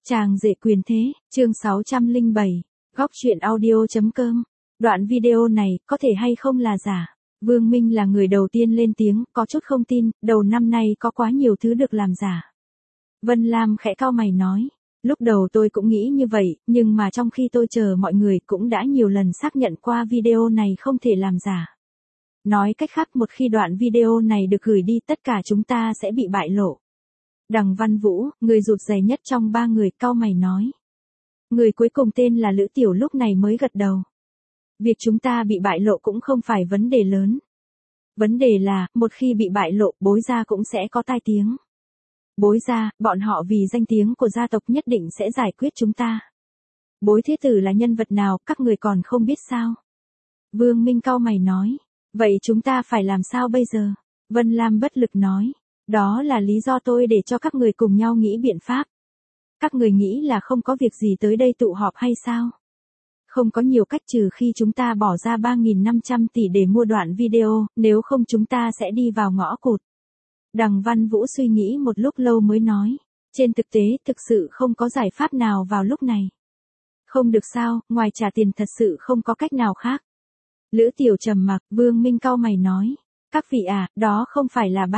Chàng rể quyền thế, chương 607, góc truyện audio.com. Đoạn video này có thể hay không là giả. Vương Minh là người đầu tiên lên tiếng, có chút không tin, đầu năm nay có quá nhiều thứ được làm giả. Vân Lam khẽ cau mày nói, lúc đầu tôi cũng nghĩ như vậy, nhưng mà trong khi tôi chờ mọi người cũng đã nhiều lần xác nhận qua video này không thể làm giả. Nói cách khác, một khi đoạn video này được gửi đi, tất cả chúng ta sẽ bị bại lộ. Đằng Văn Vũ, người rụt rè nhất trong ba người, cau mày nói. Người cuối cùng tên là Lữ Tiểu lúc này mới gật đầu. Việc chúng ta bị bại lộ cũng không phải vấn đề lớn. Vấn đề là, một khi bị bại lộ, Bối gia cũng sẽ có tai tiếng. Bối gia, bọn họ vì danh tiếng của gia tộc nhất định sẽ giải quyết chúng ta. Bối thế tử là nhân vật nào, các người còn không biết sao? Vương Minh cau mày nói. Vậy chúng ta phải làm sao bây giờ? Vân Lam bất lực nói. Đó là lý do tôi để cho các người cùng nhau nghĩ biện pháp. Các người nghĩ là không có việc gì tới đây tụ họp hay sao? Không có nhiều cách trừ khi chúng ta bỏ ra 3.500 tỷ để mua đoạn video, nếu không chúng ta sẽ đi vào ngõ cụt. Đằng Văn Vũ suy nghĩ một lúc lâu mới nói. Trên thực tế, thực sự không có giải pháp nào vào lúc này. Không được sao, ngoài trả tiền thật sự không có cách nào khác. Lữ Tiểu trầm mặc, Vương Minh cau mày nói. Các vị đó không phải là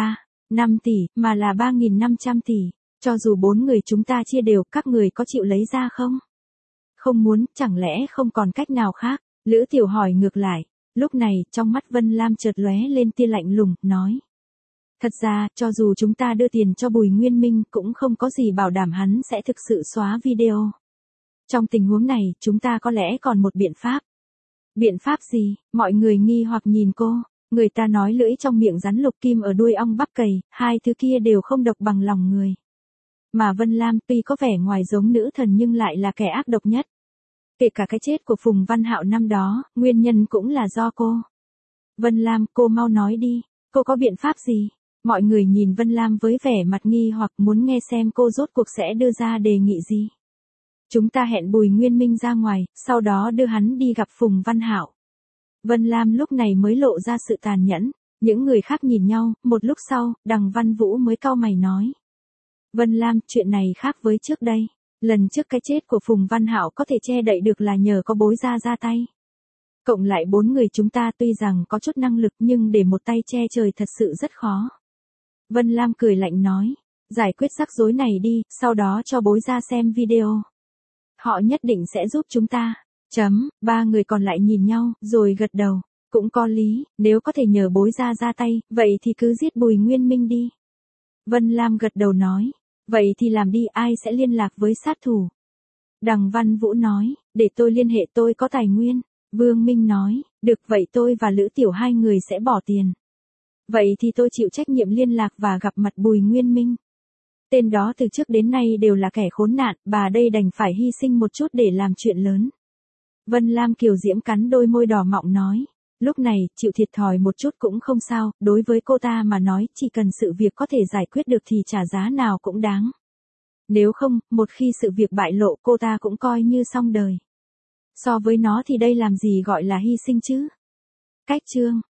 5 tỷ, mà là 3.500 tỷ. Cho dù 4 người chúng ta chia đều, các người có chịu lấy ra không? Không muốn, chẳng lẽ không còn cách nào khác? Lữ Tiểu hỏi ngược lại. Lúc này, trong mắt Vân Lam chợt lóe lên tia lạnh lùng, nói. Thật ra, cho dù chúng ta đưa tiền cho Bùi Nguyên Minh, cũng không có gì bảo đảm hắn sẽ thực sự xóa video. Trong tình huống này, chúng ta có lẽ còn một biện pháp. Biện pháp gì? Mọi người nghi hoặc nhìn cô. Người ta nói lưỡi trong miệng rắn lục kim ở đuôi ong bắp cầy, hai thứ kia đều không độc bằng lòng người. Mà Vân Lam tuy có vẻ ngoài giống nữ thần nhưng lại là kẻ ác độc nhất. Kể cả cái chết của Phùng Văn Hạo năm đó, nguyên nhân cũng là do cô. Vân Lam, cô mau nói đi, cô có biện pháp gì? Mọi người nhìn Vân Lam với vẻ mặt nghi hoặc muốn nghe xem cô rốt cuộc sẽ đưa ra đề nghị gì. Chúng ta hẹn Bùi Nguyên Minh ra ngoài, sau đó đưa hắn đi gặp Phùng Văn Hạo. Vân Lam lúc này mới lộ ra sự tàn nhẫn. Những người khác nhìn nhau, một lúc sau, đằng Văn Vũ mới cau mày nói. Vân Lam, chuyện này khác với trước đây. Lần trước cái chết của Phùng Văn Hạo có thể che đậy được là nhờ có Bối gia ra tay. Cộng lại 4 người chúng ta tuy rằng có chút năng lực nhưng để một tay che trời thật sự rất khó. Vân Lam cười lạnh nói. Giải quyết rắc rối này đi, sau đó cho Bối gia xem video. Họ nhất định sẽ giúp chúng ta. Ba người còn lại nhìn nhau, rồi gật đầu. Cũng có lý, nếu có thể nhờ Bối gia ra tay, vậy thì cứ giết Bùi Nguyên Minh đi. Vân Lam gật đầu nói. Vậy thì làm đi, ai sẽ liên lạc với sát thủ? Đằng Văn Vũ nói, để tôi liên hệ, tôi có tài nguyên. Vương Minh nói, được, vậy tôi và Lữ Tiểu hai người sẽ bỏ tiền. Vậy thì tôi chịu trách nhiệm liên lạc và gặp mặt Bùi Nguyên Minh. Tên đó từ trước đến nay đều là kẻ khốn nạn, bà đây đành phải hy sinh một chút để làm chuyện lớn. Vân Lam kiều diễm cắn đôi môi đỏ mọng nói. Lúc này, chịu thiệt thòi một chút cũng không sao, đối với cô ta mà nói, chỉ cần sự việc có thể giải quyết được thì trả giá nào cũng đáng. Nếu không, một khi sự việc bại lộ cô ta cũng coi như xong đời. So với nó thì đây làm gì gọi là hy sinh chứ? Cách chương